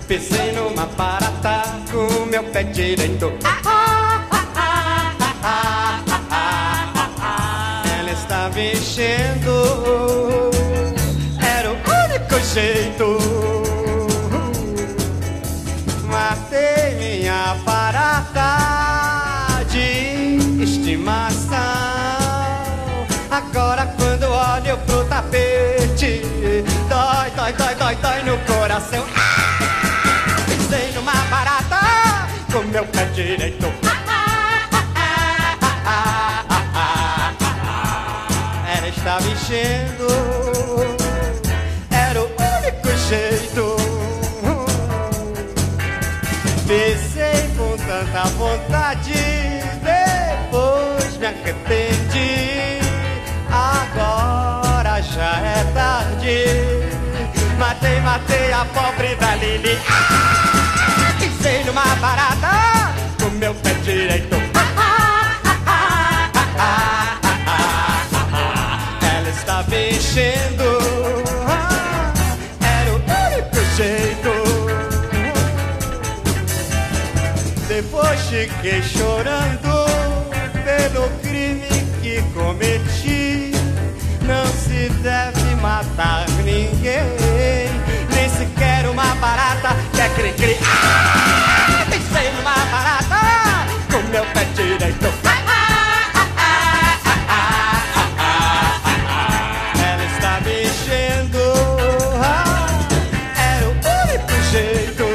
Pisei numa barata com meu pé direito. Ela estava enchendo, era o único jeito. Matei minha barata de estimação. Agora quando olho pro tapete, dói, dói, dói, dói, dói no coração. Pisei numa barata com meu pé direito. Ela estava enchendo, era o único jeito. Pisei com tanta vontade, depois me arrependi. Agora já é tarde. Matei, matei a pobre da Lili. Pisei numa barata com meu pé direito. Ela estava enchendo, era o único jeito. Depois fiquei chorando pelo crime que cometi. Não se deve matar ninguém, nem sequer uma barata que é cri-cri. Pensei numa barata com meu pé direito. Ela estava enchendo, era o único jeito.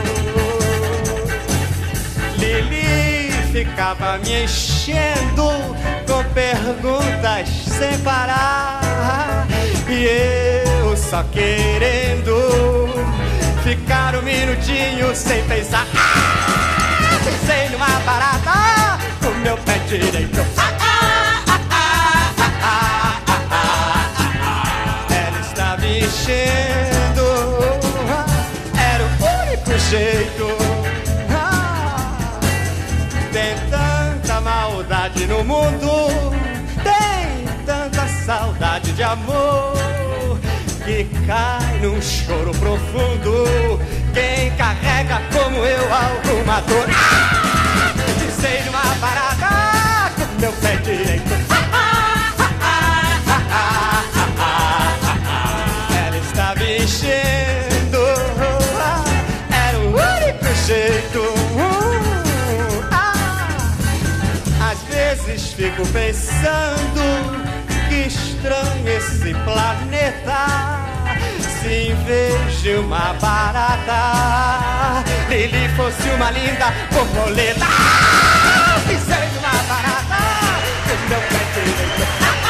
Lili ficava me enchendo com perguntas sem parar, e eu só querendo ficar um minutinho sem pensar. Pensei numa barata com meu pé direito. Ela estava enchendo, era o único jeito. Tem tanta maldade no mundo, tem tanta saudade de amor, que cai num choro profundo quem carrega como eu alguma dor. Pisei numa barata com meu pé direito. Ela estava enchendo, era o único jeito. Às vezes fico pensando que estranho esse planeta. Se em vez de uma barata Lili fosse uma linda borboleta. Pisei numa barata com meu pé direito.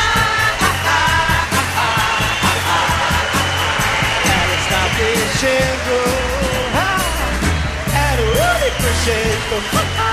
Ela estava enchendo, era o único jeito.